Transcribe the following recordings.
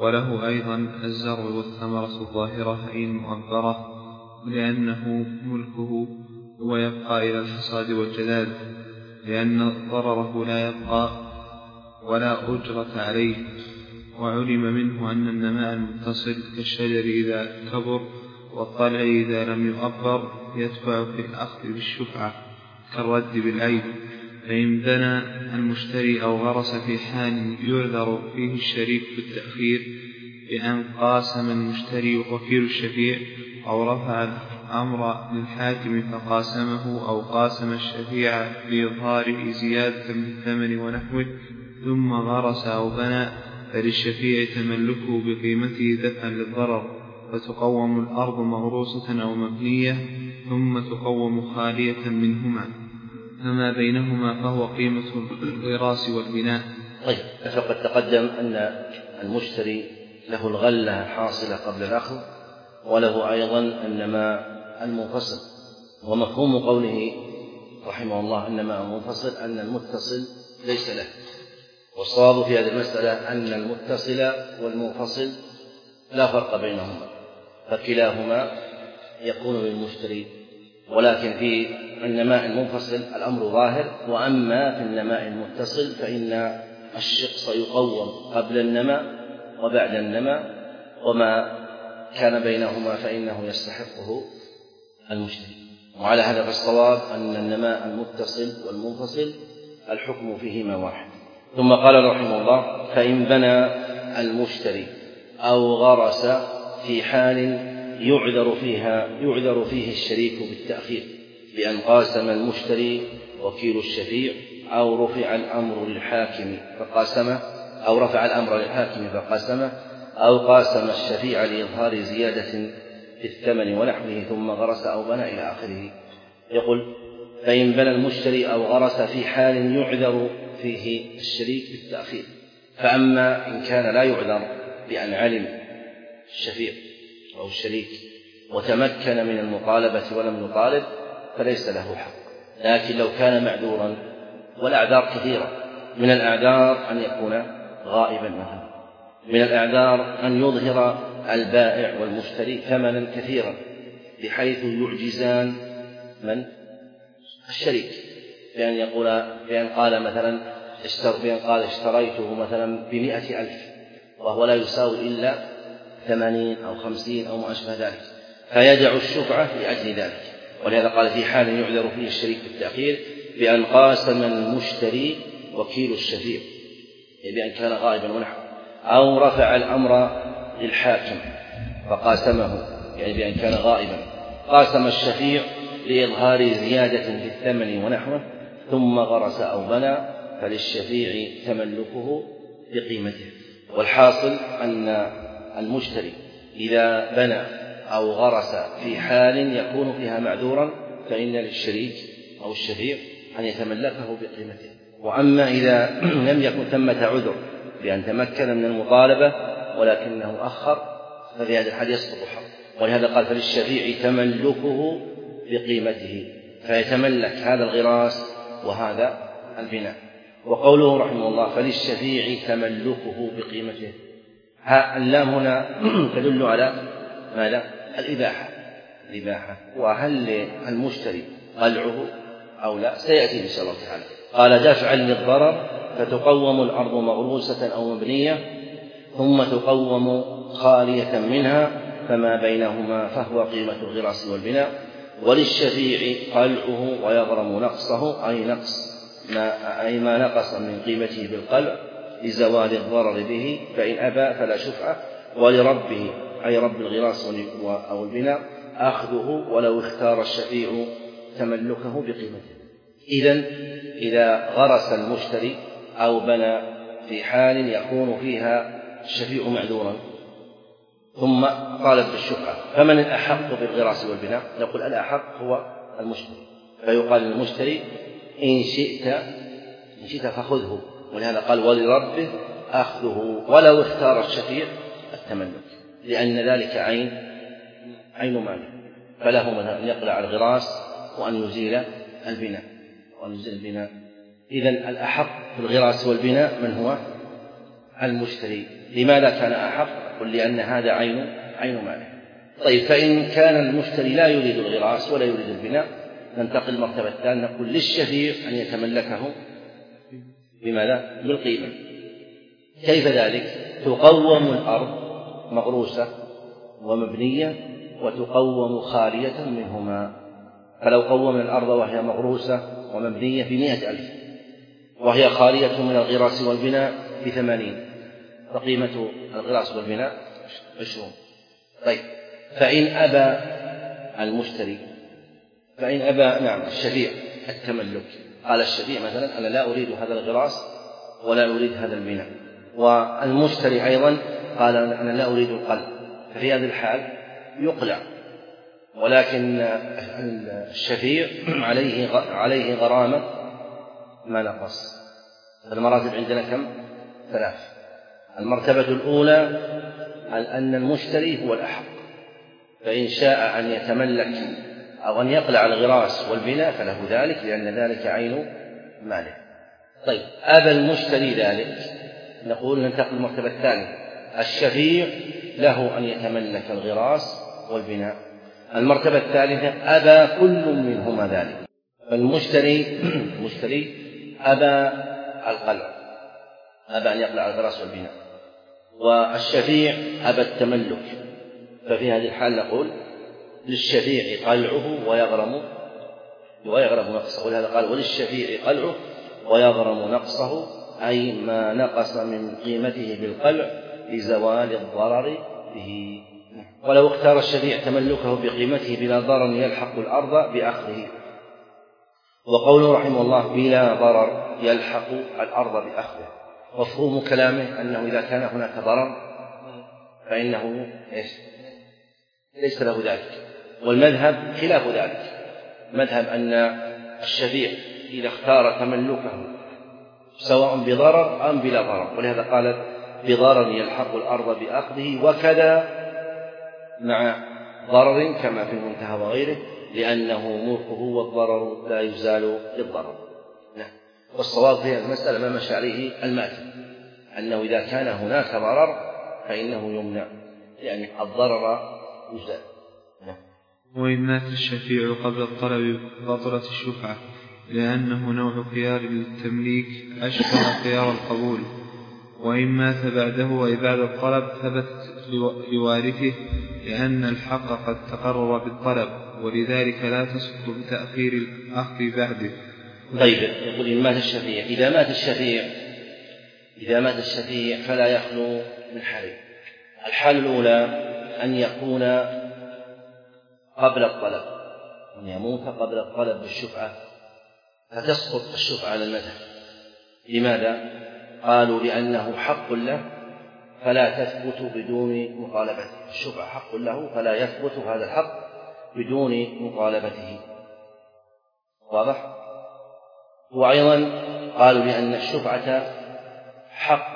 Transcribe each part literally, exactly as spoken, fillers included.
وله أيضا الزرع والثمرة الظاهرة أي المؤبرة لأنه ملكه ويبقى إلى الحصاد والجذاذ، لأن ضرره لا يبقى ولا أجرة عليه. وعلم منه أن النماء المتصل كالشجر إذا كبر والطلع إذا لم يؤبر يدفع في الأخذ بالشفعة كالرد بالعيب. فإن بنى المشتري أو غرس في حال يعذر فيه الشريك بالتأخير بأن قاسم المشتري وكيل الشفيع أو رفع الأمر للحاكم فقاسمه أو قاسم الشفيع بإظهاره زيادة بالثمن ونحوه ثم غرس أو بنى فللشفيع تملكه بقيمته دفعا للضرر، فتقوم الأرض مغروسة أو مبنية ثم تقوم خالية منهما، فما بينهما فهو قيمة الغراس والبناء. طيب، فقد تقدم أن المشتري له الغلة حاصلة قبل الأخذ وله أيضا النماء المنفصل. ومفهوم قوله رحمه الله النماء المنفصل أن المتصل ليس له، والصواب في هذه المسألة أن المتصل والمنفصل لا فرق بينهما، فكلاهما يكون للمشتري، ولكن في النماء المنفصل الأمر ظاهر. وأما في النماء المتصل فإن الشخص يقوم قبل النماء وبعد النماء، وما كان بينهما فإنه يستحقه المشتري. وعلى هذا فالصواب أن النماء المتصل والمنفصل الحكم فيهما واحد. ثم قال رحمه الله: فإن بنى المشتري أو غرس في حال يعذر فيها يعذر فيه الشريك بالتأخير بأن قاسم المشتري وكيل الشفيع أو رفع الأمر للحاكم فقاسمه أو رفع الأمر للحاكم فقاسمه أو قاسم الشفيع لإظهار زيادة في الثمن ونحوه ثم غرس أو بنى إلى آخره. يقول: فإن بنى المشتري أو غرس في حال يعذر فيه الشريك بالتأخير، فأما إن كان لا يعذر بأن علم الشفيع أو الشريك وتمكن من المطالبة ولم يطالب فليس له حق. لكن لو كان معذورا، والأعذار كثيرة، من الأعذار أن يكون غائبا مثلا، من الأعذار أن يظهر البائع والمشتري ثمنا كثيرا بحيث يعجزان من الشريك، بأن يقول بأن قال مثلا بأن قال اشتريته مثلا بمئة ألف وهو لا يساوي إلا ثمانين أو خمسين أو ما أشبه ذلك، فيدع الشفعة لأجل ذلك. ولهذا قال: في حال يعذر فيه الشريك بالتأخير بأن قاسم المشتري وكيل الشفيع، بأن كان غائبا ونحوه، أو رفع الأمر للحاكم فقاسمه، يعني بأن كان غائبا، قاسم الشفيع لإظهار زيادة في الثمن ونحوه ثم غرس أو بنى فللشفيع تملكه بقيمته. والحاصل أن المشتري إذا بنى أو غرس في حال يكون فيها معذورا فإن للشريك أو الشفيع أن يتملكه بقيمته. وأما إذا لم يكن ثمة عذر بأن تمكن من المطالبة ولكنه أخر ففي هذا الحال يسقط حقه. ولهذا قال: فللشفيع تملكه بقيمته، فيتملك هذا الغراس وهذا البناء. وقوله رحمه الله: فللشفيع تملكه بقيمته، اللام هنا تدل على ماذا؟ الإباحة. الإباحة. وهل للمشتري قلعه أو لا؟ سيأتي إن شاء الله تعالى. قال: دفعا للضرر، فتقوم الأرض مغروسة أو مبنية ثم تقوم خالية منها، فما بينهما فهو قيمة الغراس والبناء. وللشفيع قلعه ويغرم نقصه، أي نقص ما, أي ما نقص من قيمته بالقلع لزوال الضرر به، فإن أبى فلا شفعة. ولربه، أي رب الغراس أو البناء، أخذه ولو اختار الشفيع تملكه بقيمته. إذن إذا غرس المشتري أو بنى في حال يكون فيها الشفيع معذورا ثم طالب بالشفعة، فمن الأحق بالغراس والبناء؟ نقول: الأحق هو المشتري، فيقال للمشتري: إن شئت إن شئت فخذه. ولهذا قال: ولربه أخذه ولو اختار الشفيع التملك، لأن ذلك عين عين ماله، فله مثلا أن يقلع الغراس وأن يزيل البناء وأن يزيل البناء. إذن الأحق في الغراس والبناء من هو؟ المشتري، لماذا كان أحق؟ قل لأن هذا عين عين ماله. طيب فإن كان المشتري لا يريد الغراس ولا يريد البناء ننتقل المرتبة الثانية، نقول للشفيع أن يتملكه بماذا؟ بالقيمة. كيف ذلك؟ تقوم الأرض مغروسة ومبنية وتقوم خالية منهما، فلو قومنا الأرض وهي مغروسة ومبنية بمئة ألف وهي خالية من الغراس والبناء بثمانين، فقيمة الغراس والبناء عشرون. طيب فإن أبى المشتري فإن أبى نعم الشفيع التملك، قال الشفيع مثلا أنا لا أريد هذا الغراس ولا أريد هذا البناء، والمشتري أيضا قال أنا لا أريد القلب، ففي هذه الحال يقلع، ولكن الشفيع عليه عليه غرامة ما نقص. المراتب عندنا كم؟ ثلاث. المرتبة الأولى أن المشتري هو الأحق، فإن شاء أن يتملك أو أن يقلع الغراس والبناء فله ذلك لأن ذلك عين ماله. طيب أبى المشتري ذلك، نقول ننتقل المرتبة الثانية، الشفيع له أن يتملك الغراس والبناء. المرتبة الثالثة أبى كل منهما ذلك، فالمشتري المشتري أبى القلع، أبى أن يقلع الغراس والبناء، والشفيع أبى التملك، ففي هذه الحال نقول للشفيع قلعه ويغرم ويغرم نقصه، ولهذا قال وللشفيع قلعه ويغرم نقصه، أي ما نقص من قيمته بالقلع لزوال الضرر به. ولو اختار الشفيع تملكه بقيمته بلا ضرر يلحق الأرض بأخذه، وقوله رحمه الله بلا ضرر يلحق الأرض بأخذه، مفهوم كلامه أنه إذا كان هناك ضرر فإنه ليس له ذلك، والمذهب خلاف ذلك، مذهب أن الشفيع إذا اختار تملكه سواء بضرر أم بلا ضرر، ولهذا قال بضرر يلحق الأرض بأخذه، وكذا مع ضرر كما في المنتهى وغيره، لأنه ملكه والضرر لا يزال بالضرر. نعم. والصواب في هذه المسألة ما مشى عليه الماتن، أنه إذا كان هناك ضرر فإنه يمنع، يعني الضرر يزال. نعم. وإن مات الشفيع قبل الطلب بطلت الشفعة، لأنه نوع خيار للتمليك أشبه خيار القبول، وإن مات بعده أي بعد الطلب ثبت لوارثه، لأن الحق قد تقرر بالطلب، ولذلك لا تسقط بتأخير الأخذ بعده. طيب يقول إن مات الشفيع، إذا مات الشفيع إذا مات الشفيع فلا يخلو من حالين. الحال الأولى أن يكون قبل الطلب، أن يموت قبل الطلب بالشفعة، فتسقط الشفعة على المذهب. لماذا؟ قالوا لأنه حق له فلا تثبت بدون مطالبته، الشفعة حق له فلا يثبت هذا الحق بدون مطالبته. واضح؟ وأيضا قالوا لأن الشفعة حق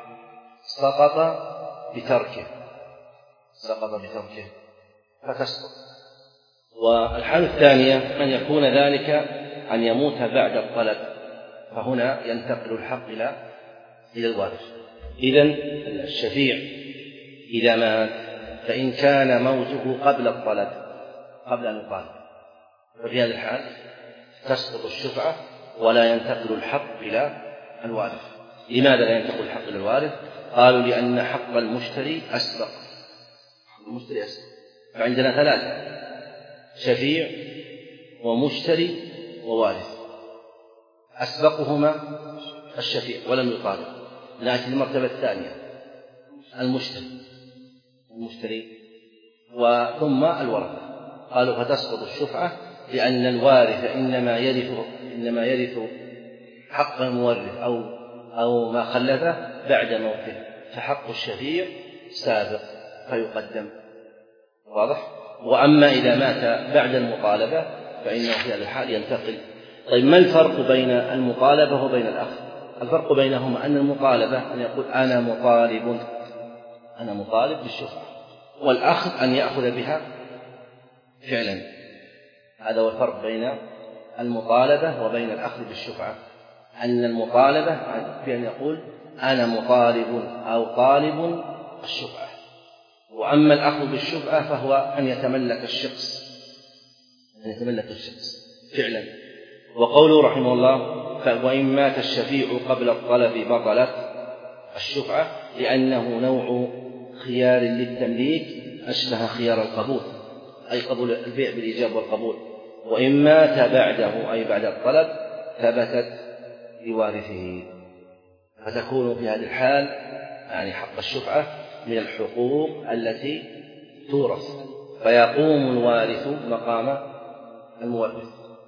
سقط بتركه سقط بتركه فتسقط. والحالة الثانية أن يكون ذلك أن يموت بعد الطلب، فهنا ينتقل الحق إلى إلى الوارث. إذن الشفيع إذا مات فإن كان موته قبل الطلب قبل أن يطالب، ففي هذه الحال تسقط الشفعة ولا ينتقل الحق إلى الوارث. لماذا لا ينتقل الحق إلى الوارث؟ قالوا لأن حق المشتري أسبق المشتري أسبق فعندنا ثلاثة: شفيع ومشتري ووارث، أسبقهما الشفيع ولم يطالب. نأتي للمرتبة الثانية المشتري المشتري وثم الورثة. قالوا فتسقط الشفعة لأن الوارث إنما يرث إنما يرث حق المورث أو أو ما خلفه بعد موته، فحق الشفيع سابق فيقدم. واضح؟ وأما إذا مات بعد المطالبة فإنه في هذا الحال ينتقل. طيب ما الفرق بين المطالبة وبين الأخذ؟ الفرق بينهما أن المطالبة أن يقول أنا مطالب أنا مطالب بالشفعة، والأخذ أن يأخذ بها فعلا. هذا هو الفرق بين المطالبة وبين الأخذ بالشفعة، أن المطالبة بأن يقول أنا مطالب أو طالب الشفعة. وأما الأخذ بالشفعة فهو أن يتملك الشخص أن يتملك الشخص فعلا. وقوله رحمه الله وإن مات الشفيع قبل الطلب بطلت الشفعة، لأنه نوع خيار للتمليك أشبه خيار القبول، أي قبول البيع بالإيجاب والقبول. وإن مات بعده أي بعد الطلب ثبتت لوارثه، فتكون في هذه الحال يعني حق الشفعة من الحقوق التي تورث، فيقوم الوارث مقام المورث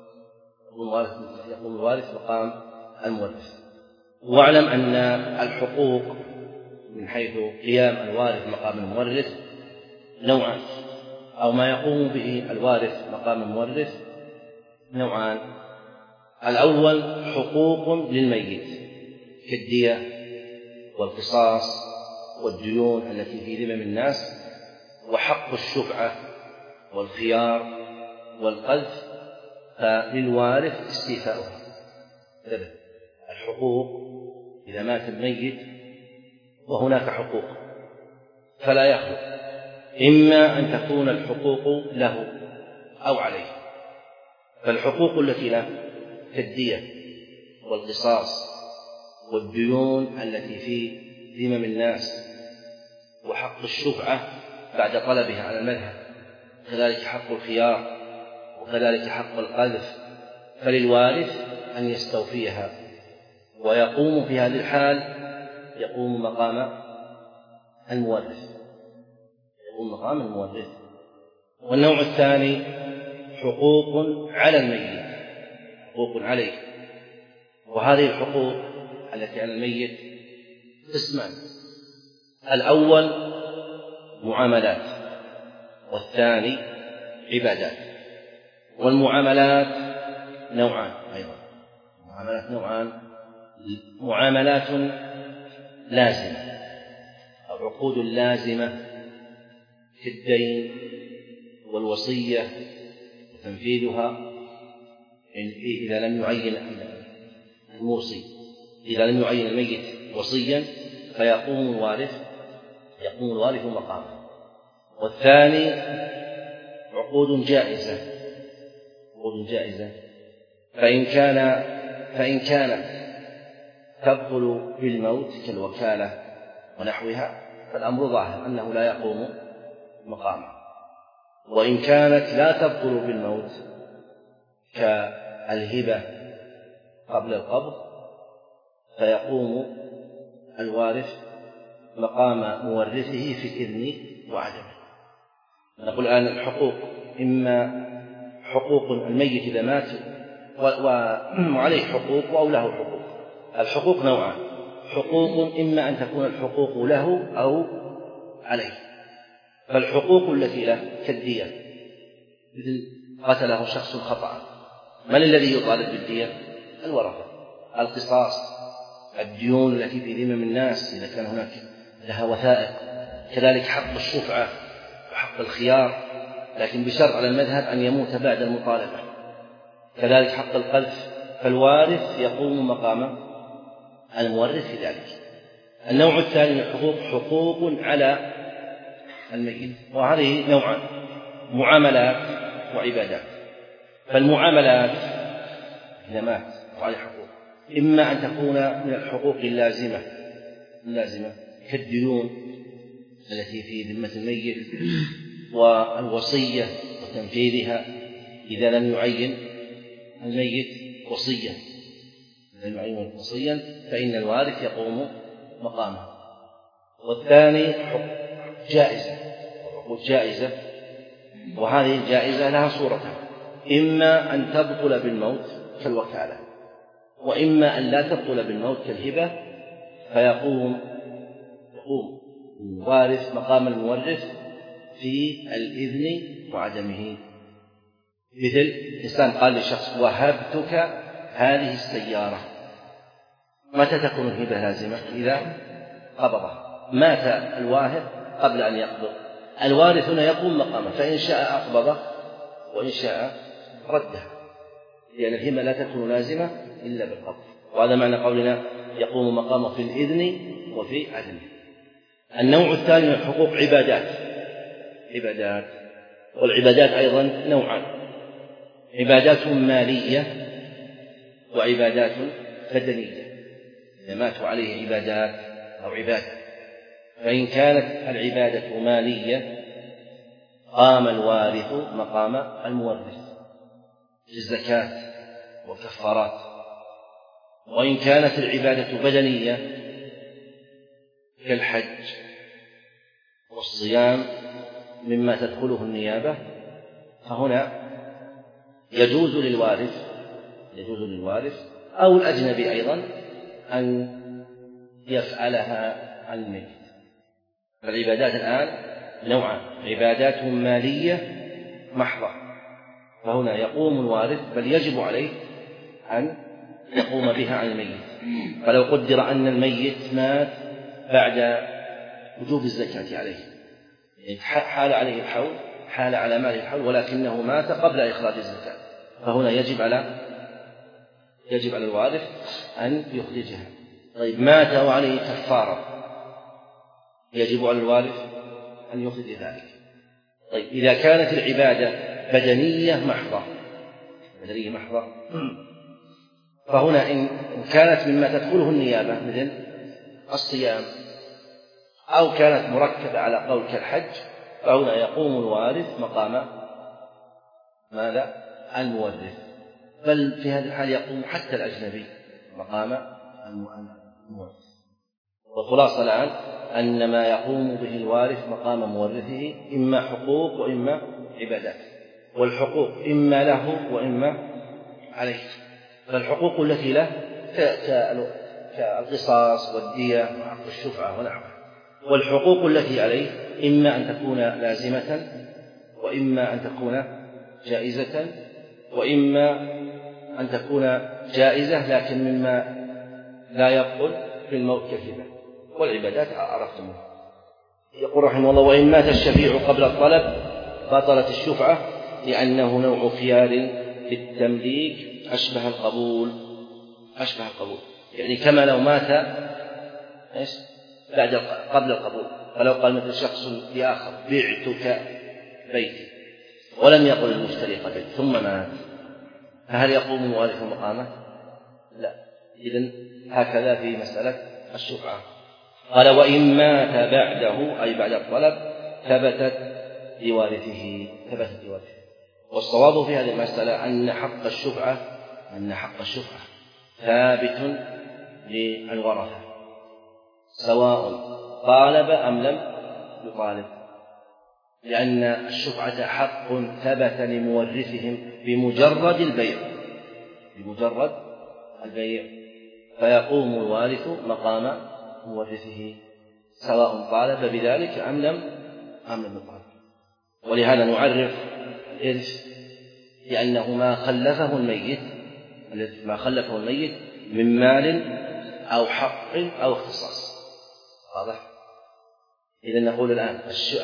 يقوم الوارث مقام المورث. واعلم أن الحقوق من حيث قيام الوارث مقام المورث نوعان، أو ما يقوم به الوارث مقام المورث نوعان. الأول حقوق للميت كالدية والقصاص والديون التي في ذمم الناس، وحق الشفعة والخيار والقذف فللوارث استيفاؤها. الحقوق إذا مات الميت وهناك حقوق فلا يخلو، إما أن تكون الحقوق له أو عليه، فالحقوق التي له كالدية والقصاص والديون التي في ذمم الناس، وحق الشفعة بعد طلبها على المذهب، كذلك حق الخيار، وكذلك حق القذف، فللوارث أن يستوفيها، ويقوم في هذه الحال يقوم مقام المورث يقوم مقام المورث. والنوع الثاني حقوق على الميت حقوق عليه، وهذه الحقوق التي على الميت قسمان: الأول معاملات، والثاني عبادات. والمعاملات نوعان أيضا معاملات نوعان معاملات لازمة أو عقود لازمة كالدين والوصية وتنفيذها إذا لم يعين الموصي إذا لم يعين الميت وصيا فيقوم الوارث يقوم الوارث مقامه. والثاني عقود جائزة عقود جائزة فإن كان فإن كانت تبطل بالموت كالوكالة ونحوها فالأمر ظاهر أنه لا يقوم مقامه. وإن كانت لا تبطل بالموت كالهبة قبل القبض فيقوم الوارث مقام مورثه في الإذن وعدمه. نقول الآن الحقوق إما حقوق الميت إذا مات وعليه حقوق أو له حقوق. الحقوق نوعان: حقوق إما أن تكون الحقوق له أو عليه. فالحقوق التي له كالدية، مثل قتله شخص خطأ، من الذي يطالب بالدية؟ الورثة. القصاص، الديون التي في ذمم الناس إذا كان هناك لها وثائق، كذلك حق الشفعة وحق الخيار، لكن بشرط على المذهب أن يموت بعد المطالبة، كذلك حق القذف، فالوارث يقوم مقام المورث في ذلك. النوع الثاني من الحقوق حقوق على الميت، وهذه نوعان: معاملات وعبادات. فالمعاملات إذا مات وعليه حقوق إما أن تكون من الحقوق اللازمة اللازمة كالديون التي في ذمة الميت، والوصية وتنفيذها إذا لم يعين الميت وصيا لم يعين وصيا فإن الوارث يقوم مقامه. والثاني جائزة حقوق جائزة، وهذه الجائزة لها صورتان: إما أن تبطل بالموت كالوكالة، وإما أن لا تبطل بالموت كالهبة، فيقوم يقوم الوارث مقام المورث في الإذن وعدمه. مثل إنسان قال لشخص: وهبتك هذه السيارة، متى تكون الهبة لازمة؟ إذا قبضها. مات الواهب قبل أن يقبض، الوارث هنا يقوم مقامه، فإن شاء أقبضه وإن شاء رده، لأن الهبة لا تكون لازمة إلا بالقبض. وهذا معنى قولنا يقوم مقامه في الإذن وفي عدمه. النوع الثاني من الحقوق عبادات عبادات والعبادات أيضا نوعان: عبادات مالية وعبادات بدنية. إذا ماتوا عليه عبادات أو عبادة، فإن كانت العبادة مالية قام الوارث مقام المورث في الزكاة والكفارات. وإن كانت العبادة بدنية كالحج والصيام مما تدخله النيابة، فهنا يجوز للوارث يجوز للوارث أو الأجنبي أيضا أن يفعلها الميت. فالعبادات الآن نوعان: عبادات مالية محضة، فهنا يقوم الوارث بل يجب عليه أن يقوم بها عن الميت. فلو قدر أن الميت مات بعد وجوب الزكاة عليه، حال عليه الحول حال على ماله الحول ولكنه مات قبل إخراج الزكاة، فهنا يجب على يجب على الوارث أن يخرجها. طيب مات وعليه كفارة، يجب على الوارث أن يخرج ذلك. طيب إذا كانت العبادة بدنية محضة بدنية محضة فهنا إن كانت مما تدخله النيابة مثل الصيام أو كانت مركبة على قول كالحج، فهنا يقوم الوارث مقام ماذا؟ المورث. بل في هذه الحال يقوم حتى الأجنبي مقام المورث. والخلاصة الآن أن ما يقوم به الوارث مقام مورثه إما حقوق وإما عبادات، والحقوق إما له وإما عليه. فالحقوق التي له كالقصاص والدية وحق الشفعة ونحوها، والحقوق التي عليه إما أن تكون لازمة وإما أن تكون جائزة وإما أن تكون جائزة لكن مما لا يبطل في الموت كالهبة. والعبادات عرفتم. يقول رحمه الله: وإن مات الشفيع قبل الطلب بطلت الشفعة لأنه نوع خيار بالتمليك أشبه القبول أشبه القبول يعني كما لو مات إيش بعد قبل القبول. فلو قال مثل شخص لآخر: بعتك بيتي، ولم يقل المشتري قبل ثم مات، فهل يقوم الوارث مقامه؟ لا. إذن هكذا في مسألة الشفعة. قال: وإن مات بعده أي بعد الطلب ثبتت لوارثه ثبتت لوارثه. والصواب في هذه المسألة أن حق الشفعة أن حق الشفعة ثابت للورثة سواء طالب أم لم يطالب، لأن الشفعة حق ثبت لمورثهم بمجرد البيع بمجرد البيع فيقوم الوارث مقام مورثه سواء طالب بذلك أم لم أم لم يطالب. ولهذا نعرف الإرث لأنه ما خلفه الميت ما خلفه الميت من مال أو حق أو اختصاص. واضح؟ إذا نقول الآن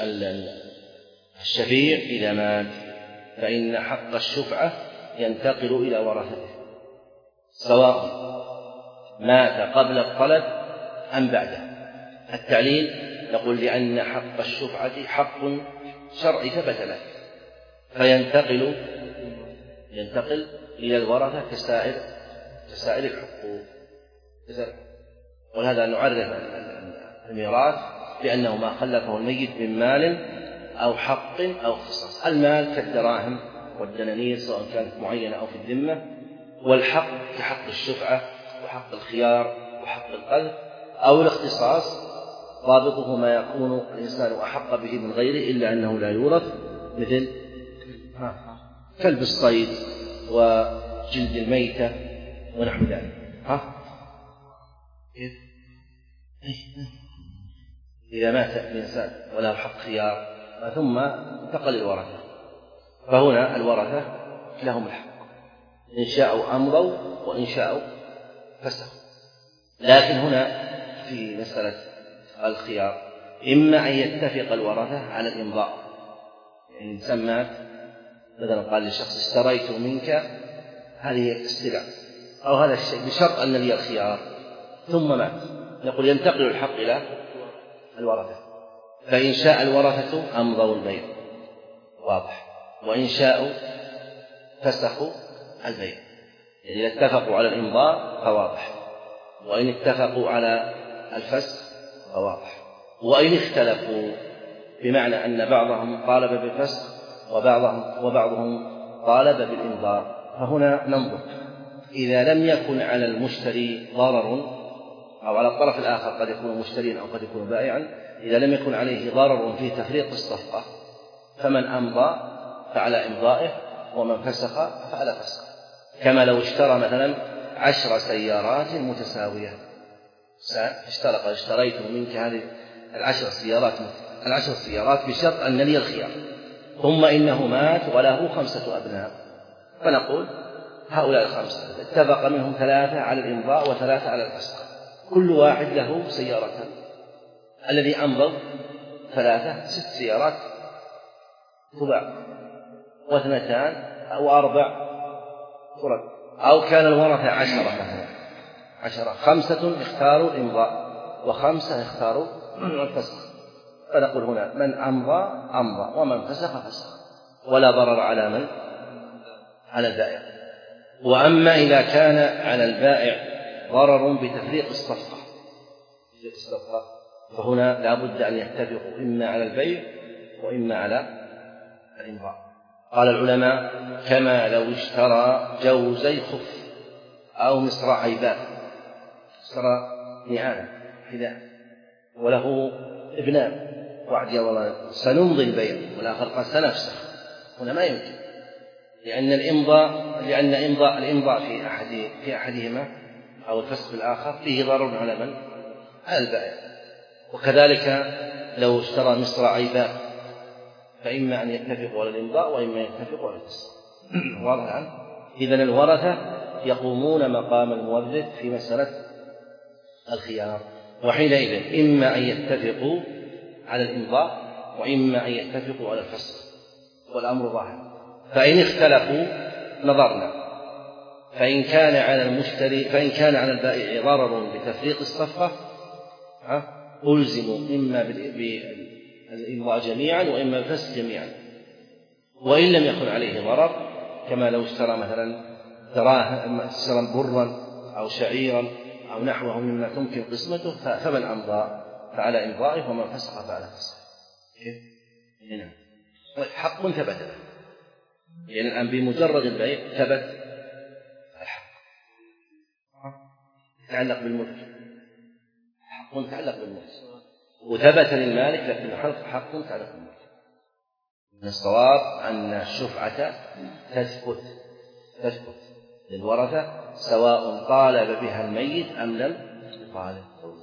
الشفيع إذا مات فإن حق الشفعة ينتقل إلى ورثته سواء مات قبل الطلب أم بعده. التعليل نقول لأن حق الشفعة حق شرعي ثبت له فينتقل ينتقل إلى الورثة كسائر كسائر الحقوق. ولهذا نعرف الميراث بأنه ما خلفه الميت من مال أو حق أو اختصاص. المال كالدراهم والدنانير سواء كانت معينة أو في الذمة، والحق كحق الشفعة وحق الخيار وحق القذف، أو الاختصاص ضابطه ما يكون الإنسان أحق به من غيره إلا أنه لا يورث مثل كلب الصيد وجلد الميتة ونحو ذلك. ها؟ إذا مات الإنسان وله حق خيار ثم انتقل الورثة فهنا الورثة لهم الحق إن شاءوا أمضوا وإن شاءوا فسخوا. لكن هنا في مسألة الخيار إما أن يتفق الورثة على الإمضاء، يعني الإنسان مات مثلا قال لشخص: اشتريت منك هذه السلع أو هذا الشيء بشرط أن لي الخيار، ثم مات، نقول ينتقل الحق إلى الورثة، فإن شاء الورثة أمضوا البيع واضح، وإن شاءوا فسخوا البيع. إذا اتفقوا على الإمضاء فواضح، وإن اتفقوا على الفسخ فواضح، وإن اختلفوا بمعنى أن بعضهم طالب بالفسخ وبعضهم, وبعضهم طالب بالإمضاء، فهنا ننظر إذا لم يكن على المشتري ضرر، أو على الطرف الآخر قد يكون مشتريا أو قد يكون بائعا، إذا لم يكن عليه ضرر في تفريق الصفقة فمن أمضى فعلى إمضائه، ومن فسخ فعلى فسخ. كما لو اشترى مثلا عشر سيارات متساوية، اشترى قال اشتريت منك هذه العشر سيارات العشر سيارات بشرط أن لي الخيار، ثم إنه مات وله خمسة أبناء، فنقول هؤلاء الخمسة اتفق منهم ثلاثة على الإمضاء وثلاثة على الفسخ، كل واحد له سيارتان، الذي أمضوا ثلاثة ست سيارات تباع، واثنتان أو أربع فرد، أو كان الورثة عشرة مثلا عشرة، خمسة اختاروا الإمضاء وخمسة اختاروا الفسخ، فنقول هنا من أمضى أمضى ومن فسخ فسخ، ولا ضرر على من على البائع. وأما إذا كان على البائع ضرر بتفريق الصفقة فهنا لا بد أن يتفقوا إما على البيع وإما على الإمضاء. قال العلماء كما لو اشترى جوزي خف أو مصراعي باب، اشترى نعالا حذاء وله ابناء، واحد يقول سنمضي البيع والآخر قال سنفسخ، هنا ما يمكن، لأن الإمضاء لأن إمضاء الإمضاء في أحد في أحدهما أو الفسخ الآخر فيه ضرر على من؟ على البائع. وكذلك لو اشترى مصراعي باب فإما أن يتفقوا على الإمضاء وإما يتفقوا على الفسخ. واضح الآن؟ إذن الورثة يقومون مقام المورث في مسألة الخيار، وحينئذ إما أن يتفقوا على الإمضاء وإما أن يتفقوا على الفسخ، والأمر ظاهر. فإن اختلفوا نظرنا، فإن كان على المشتري فإن كان على البائع ضرر بتفريق الصفقة ألزموا إما بالإمضاء جميعا وإما بالفسخ جميعا. وإن لم يكن عليه ضرر كما لو اشترى مثلا دراهم اشترى برا أو شعيرا أو نحوه مما تمكن قسمته، فمن أمضى فعلى إمضائه ومن فسخ فعلى فسخه. هنا حق ثبت له، يعني الآن بمجرد البيع ثبت الحق، يتعلق بالملك، حق يتعلق بالملك، وثبت للمالك لكن حق يتعلق بالملك. من الصواب أن الشفعة تثبت تثبت للورثة سواء طالب بها الميت أم لم يطالب.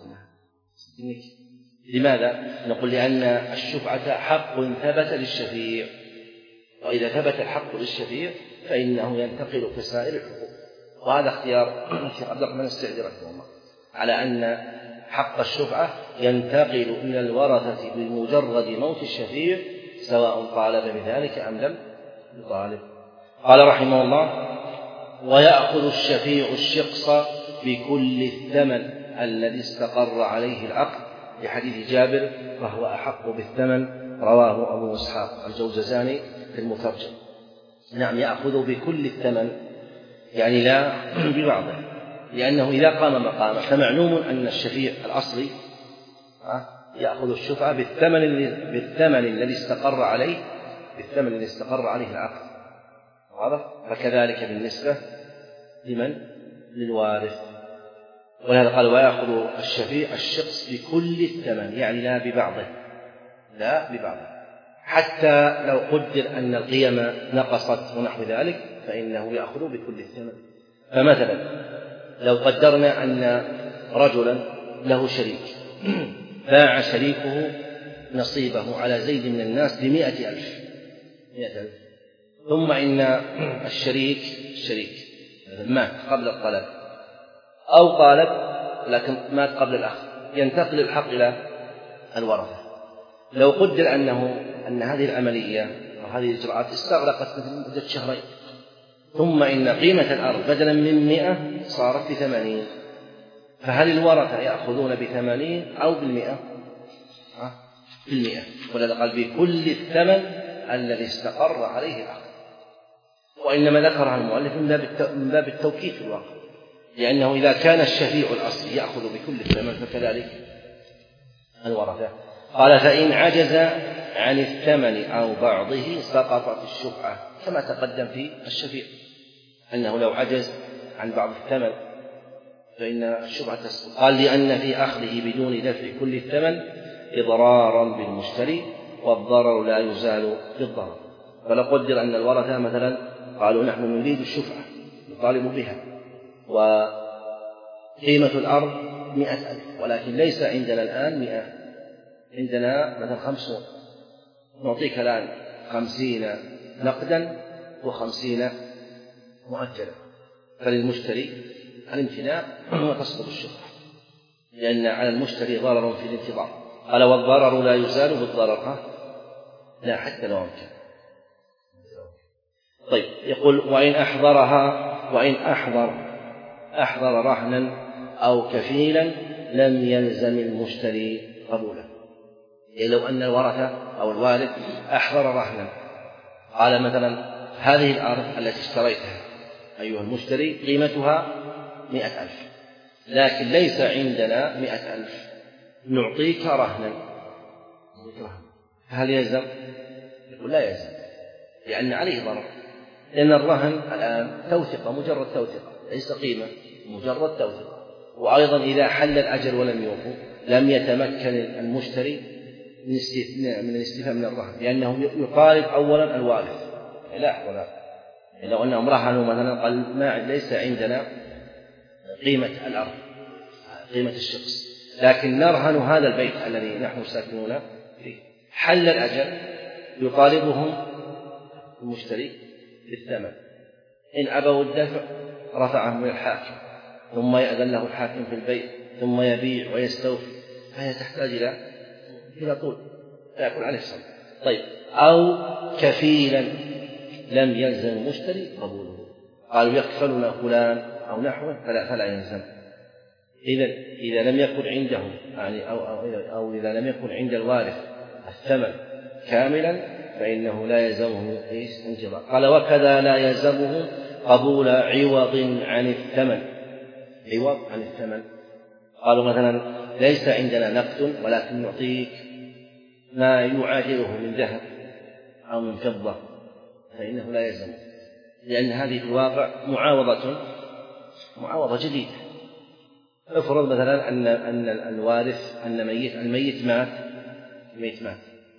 لماذا؟ نقول لأن الشفعة حق ثبت للشفيع، وإذا ثبت الحق للشفيع فإنه ينتقل كسائر الحقوق. وهذا اختيار الشيخ عبد الرحمن السعدي رحمه الله على أن حق الشفعة ينتقل إلى الورثة بمجرد موت الشفيع سواء طالب بذلك أم لم يطالب. قال رحمه الله: ويأخذ الشفيع الشقص بكل الثمن الذي استقر عليه العقد، لحديث جابر: فهو أحق بالثمن، رواه أبو إسحاق الجوزجاني في المترجم. نعم، يأخذ بكل الثمن يعني لا ببعضه، لأنه إذا قام مقامه فمعلوم أن الشفيع الأصلي يأخذ الشفعة بالثمن بالثمن الذي استقر عليه بالثمن الذي استقر عليه العقد. واضح؟ فكذلك بالنسبة لمن؟ للوارث. ولهذا قال: ويأخذ الشفيع الشقص بكل الثمن، يعني لا ببعضه لا ببعضه، حتى لو قدر أن القيم نقصت ونحو ذلك فإنه يأخذ بكل الثمن. فمثلا لو قدرنا أن رجلا له شريك باع شريكه نصيبه على زيد من الناس بمائة ألف مائة ألف، ثم إن الشريك الشريك مات قبل الطلب أو طالب لكن مات قبل الأخذ، ينتقل الحق إلى الورثة. لو قدر أنه أن هذه العملية وهذه الإجراءات استغرقت مثل مدة شهرين، ثم إن قيمة الأرض بدلا من مئة صارت بثمانين، فهل الورثة يأخذون بثمانين أو بالمئة؟ بالمئة، ولذا قال بكل الثمن الذي استقر عليه العقد. وإنما ذكرها المؤلف من باب التوكيد في الواقع، لأنه إذا كان الشفيع الأصلي يأخذ بكل الثمن فكذلك الورثة. قال فإن عجز عن الثمن أو بعضه سقطت الشفعة، كما تقدم في الشفيع أنه لو عجز عن بعض الثمن فإن الشفعة تسقط. قال لأن في أخذه بدون دفع كل الثمن إضرارا بالمشتري، والضرر لا يزال بالضرر. فلو قدر أن الورثة مثلا قالوا نحن نريد الشفعة نطالب بها، وقيمة الأرض مئة ألف، ولكن ليس عندنا الآن مئة، عندنا مثلا خمسون، نعطيك الآن خمسين نقدا وخمسين مؤجلا، فللمشتري الامتناع وتسقط الشفعة، لأن على المشتري ضرر في الانتظار. قال والضرر لا يزال بالضرر، لا حتى لو أمكن. طيب يقول وإن أحضرها وإن أحضر أحضر رهنا أو كفيلا لم يلزم المشتري قبوله. يعني لو أن الورثة أو الوالد أحضر رهنا، قال مثلا هذه الأرض التي اشتريتها أيها المشتري قيمتها مئة ألف، لكن ليس عندنا مئة ألف، نعطيك رهنا، هل يلزم؟ يقول لا يلزم، لأن عليه ضرر، لأن الرهن الآن توثقة، مجرد توثقة، ليس قيمة، مجرد توثقة. وأيضا إذا حل الأجل ولم يوفوا لم يتمكن المشتري من الاستفاء من الرهن، لأنه يطالب أولا الوارث. لا ولا لو أنهم رهنوا مثلا قال ما ليس عندنا قيمة الأرض، قيمة الشخص، لكن نرهن هذا البيت الذي نحن ساكنون فيه، حل الأجل يطالبهم المشتري بالثمن، إن أبوا الدفع رفعهم إلى الحاكم، ثم يأذن له الحاكم في البيت، ثم يبيع ويستوفي، فهي تحتاج إلى إلى طول لا يكون عليه الصبر. طيب أو كفيلا لم يلزم المشتري قبوله، قالوا يكفلنا فلان أو نحوه فلا فلا يلزم. إذا إذا لم يكن عنده يعني أو, أو, أو إذا لم يكن عند الوارث الثمن كاملا فإنه لا يلزمه انتظار. قال وكذا لا يلزمه قبول عوض عن الثمن. عوض عن الثمن قالوا مثلا ليس عندنا نقد ولكن نعطيك ما يعادله من ذهب أو من فضة، فإنه لا يلزمه، لأن هذه في الواقع معاوضة معاوضة جديدة. افرض مثلا أن أن الوارث أن ميت الميت مات الميت مات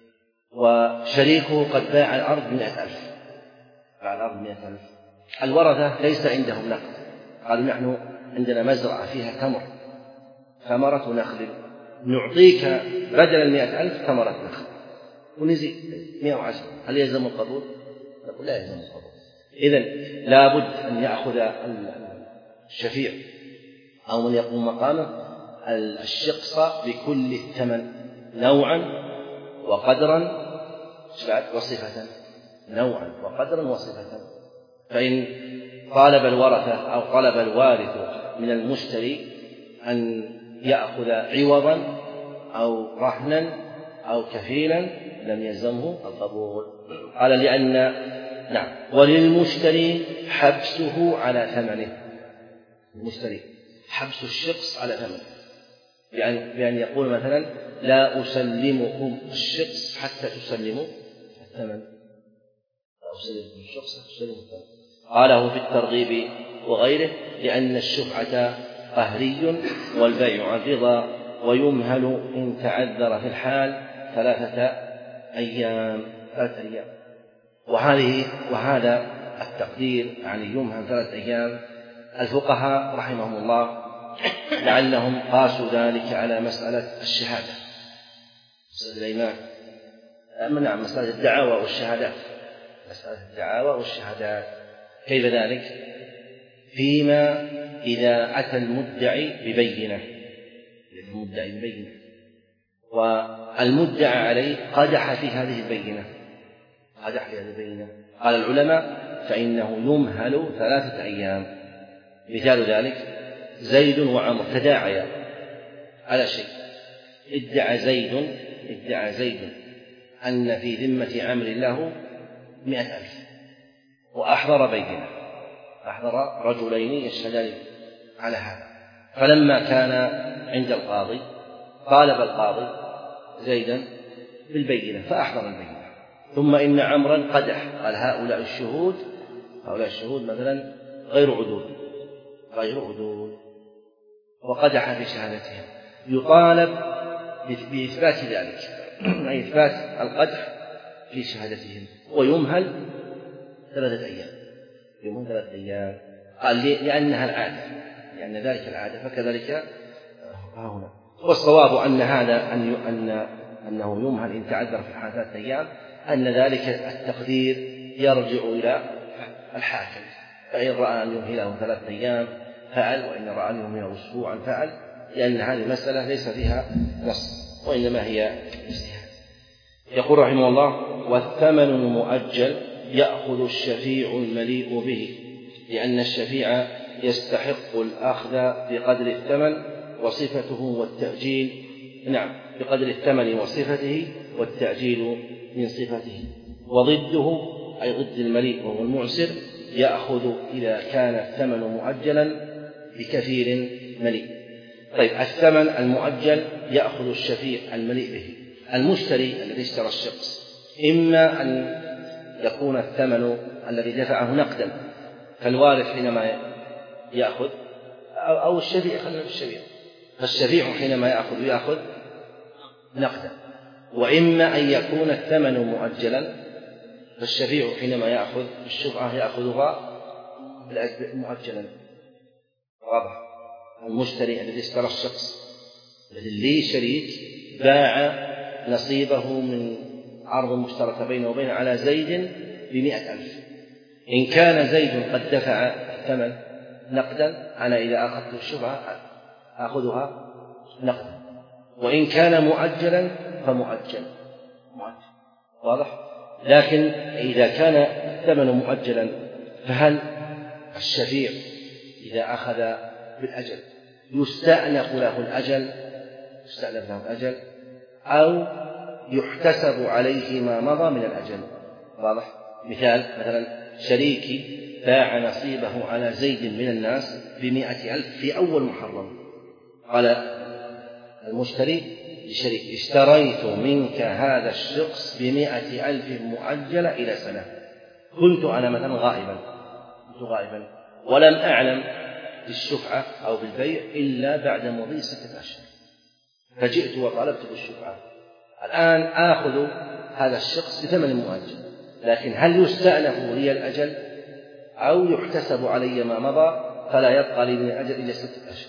وشريكه قد باع الأرض بمئة ألف، باع الأرض بمئة ألف، الورثة ليس عندهم نقد، قالوا نحن عندنا مزرعة فيها تمر، ثمرة نخل، نعطيك بدل المئة ألف ثمرة نخل ونزيد مئة وعشرة، هل يلزم القبول؟ نقول لا يلزم القبول. إذن لا بد أن يأخذ الشفيع أو من يقوم مقامه الشقص بكل الثمن نوعا وقدرا وصفة، نوعا وقدرا وصفة. فإن طالب الورثة أو طلب الوارث من المشتري أن يأخذ عوضا أو رهنا أو كفيلا لم يلزمه القبول. قال لأن نعم وللمشتري حبسه على ثمنه، المشتري حبس الشخص على ثمنه، يعني بأن يقول مثلا لا أسلمكم الشخص حتى تسلموا الثمن، لا أسلمكم الشخص حتى تسلموا الثمن. قاله في الترغيب وغيره لأن الشفعة قهري والبيع عن رضا، ويمهل إن تعذر في الحال ثلاثة أيام ثلاثة أيام. وهذه وهذا التقدير يعني يمهل ثلاثة أيام، الفقهاء رحمهم الله لعلهم قاسوا ذلك على مسألة الشهادة، مسألة الإيمان، أما نعم مسألة الدعاوى والشهادات، مسألة الدعاوى والشهادات. كيف ذلك؟ فيما إذا أتى المدعي ببينة، المدعي ببينة والمدعى عليه قدح في هذه البينة، قدح في هذه البينة، قال العلماء فإنه يمهل ثلاثة أيام. مثال ذلك زيد وعمر تداعيا على شيء، ادعى زيد ادعى زيد أن في ذمة عمرو له مئة ألف، وأحضر بينة، أحضر رجلين يشهدان على هذا. فلما كان عند القاضي طالب القاضي زيدا بالبينة فأحضر البينة، ثم إن عمرا قدح، قال هؤلاء الشهود هؤلاء الشهود مثلا غير عدول غير عدول وقدح في شهادتهم، يطالب بإثبات ذلك، أي إثبات القدح في شهادتهم، ويمهل ثلاثة أيام يمهل ثلاثة أيام قال لأنها العادة، لأن ذلك العادة، فكذلك هنا. والصواب أن هذا أن أن أنه يمهل إن تعذر في الحال ثلاثة أيام، أن ذلك التقدير يرجع إلى الحاكم، فإن رأى أن يمهله ثلاثة أيام فعل، وإن رأى أن يمهله أسبوعا فعل، لأن هذه المسألة ليس فيها نص وإنما هي اجتهاد. يقول رحمه الله: والثمن المؤجل يأخذ الشفيع المليء به، لأن الشفيع يستحق الأخذ بقدر الثمن وصفته والتأجيل نعم بقدر الثمن وصفته والتأجيل من صفته. وضده أي ضد المليء وهو المعسر يأخذ إذا كان الثمن مؤجلا بكثير مليء. طيب، الثمن المؤجل يأخذ الشفيع المليء به. المشتري الذي اشترى الشخص إما أن يكون الثمن الذي دفعه نقدا كالوارث حينما يأخذ، أو الشفيع، خلينا في الشفيع، فالشفيع حينما يأخذ يأخذ نقدا. وإما أن يكون الثمن مؤجلا، فالشفيع حينما يأخذ الشفعة يأخذها مؤجلا. واضح؟ المشتري الذي اشترى الشخص الذي شريك باع نصيبه من عرض مشترك بينه وبينه على زيد بمئة ألف، إن كان زيد قد دفع الثمن نقدا أنا إذا أخذت الشفعة أخذها نقدا، وإن كان مؤجلا فمؤجل مؤجل. واضح؟ لكن إذا كان الثمن مؤجلا فهل الشفيع إذا أخذ بالأجل يستأنف له الأجل يستأنف له الأجل أو يحتسب عليه ما مضى من الأجل؟ واضح؟ مثال، مثلا شريكي باع نصيبه على زيد من الناس بمئة ألف في أول محرم، قال المشتري لشريك: اشتريت منك هذا الشخص بمئة ألف مؤجلة إلى سنة، كنت أنا مثلا غائبا كنت غائبا ولم أعلم بالشفعة أو بالبيع إلا بعد مضي ستة أشهر، فجئت وطالبت بالشفعة. الآن آخذ هذا الشخص بثمن مؤجل، لكن هل يستأنف لي الأجل أو يحتسب علي ما مضى فلا يبقى لي من الأجل إلا ستة أشهر؟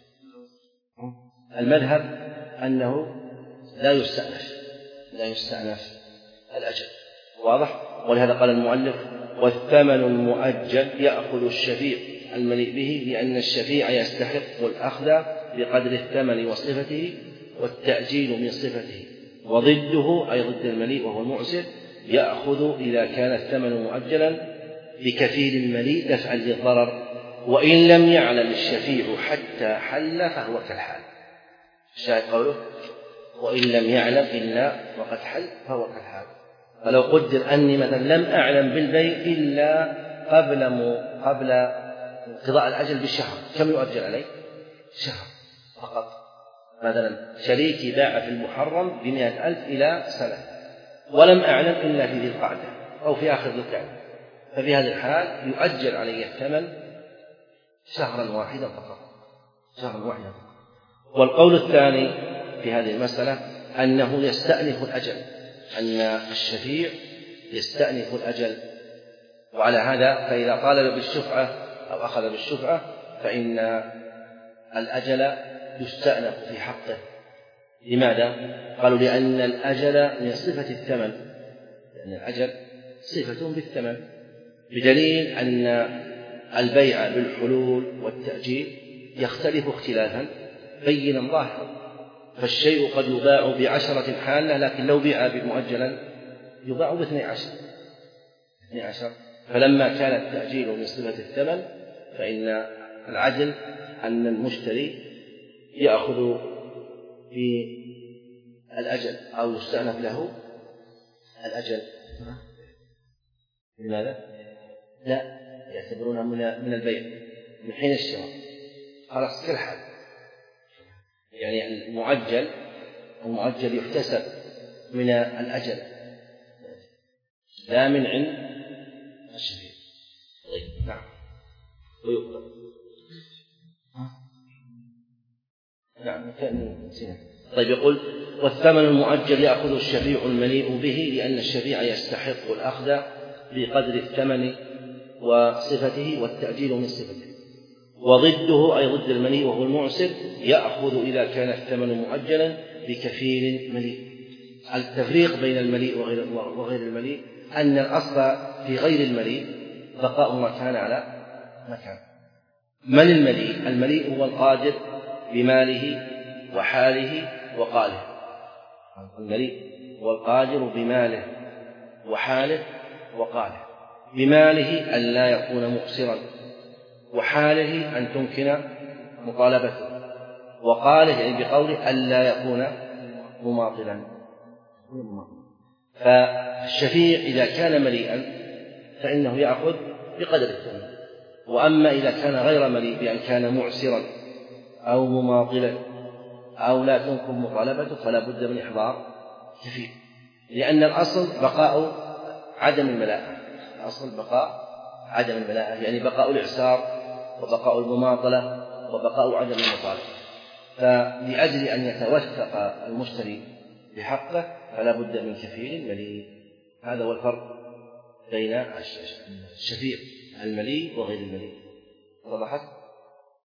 المذهب أنه لا يستأنف لا يستأنف الأجل. واضح؟ ولهذا قال المؤلف: والثمن المؤجل يأخذ الشفيع المليء به، لأن الشفيع يستحق الأخذ بقدر الثمن وصفته والتأجيل من صفته. وضده أي ضد المليء وهو المعسر يأخذ إذا كان الثمن مؤجلا بكفيل المليء دفعا للضرر، وإن لم يعلم الشفيع حتى حل فهو كالحال. الشاهد قوله: وإن لم يعلم إلا وقد حل فهو كالحال. فلو قدر أني مثلا لم أعلم بالبيع إلا قبل م... قبل انقضاء الأجل بشهر، كم يؤجل علي؟ شهر فقط. مثلا شريكي باع في المحرم بمئة ألف إلى سنة ولم أعلم إلا في ذي القعدة أو في آخر ذي القعدة، ففي هذه الحال يؤجل علي الثمن شهرا واحدا فقط شهرا واحدا فقط. والقول الثاني في هذه المسألة أنه يستأنف الأجل، أن الشفيع يستأنف الأجل، وعلى هذا فإذا طالب بالشفعة أو أخذ بالشفعة فإن الأجل يستأنف في حقه. لماذا؟ قالوا: لأن الأجل من صفة الثمن، لأن الأجل صفة بالثمن، بدليل أن البيع بالحلول والتأجيل يختلف اختلافا بينا ظاهرا، فالشيء قد يباع بعشرة حالة، لكن لو بيع بمؤجلا يباع باثني عشر اثني عشر فلما كان التأجيل من صفة الثمن فإن العدل أن المشتري يأخذ في الأجل أو يستأنف له الأجل. لماذا؟ لا، يعتبرونه من البيع من حين الشراء، خلاص كل حال. يعني المعجل المعجل يحتسب من الأجل لا من عند الشفيع. طيب نعم. ويقبل. نعم نسينا. طيب يقول والثمن المؤجل يأخذ الشفيع المليء به لأن الشفيع يستحق الأخذ بقدر الثمن وصفته والتأجيل من صفته. وضده أي ضد المليء وهو المعسر يأخذ إذا كان الثمن مؤجلا بكفيل مليء. التفريق بين المليء وغير المليء أن الأصل في غير المليء بقاء ما كان على ما كان. من المليء؟ المليء هو القادر بماله وحاله وقاله. المليء هو القادر بماله وحاله وقاله. بماله أن لا يكون مؤسرا، وحاله أن تمكن مطالبته، وقاله يعني بقوله أن لا يكون مماطلا. فالشفيع إذا كان مليئا فإنه يأخذ بقدر الثمن، وأما إذا كان غير مليء بأن كان معسرا أو مماطلا أو لا تمكن مطالبته فلا بد من إحضار كفيل، لأن الأصل بقاء عدم الملاءة. الأصل بقاء عدم الملاءة يعني بقاء الإعسار وبقاء المماطلة وبقاء عدم المطالبة. فلأجل أن يتوثق المشتري بحقه فلا بد من كفيل مليء. هذا هو الفرق بين الشفيع المليء وغير المليء. وضحت؟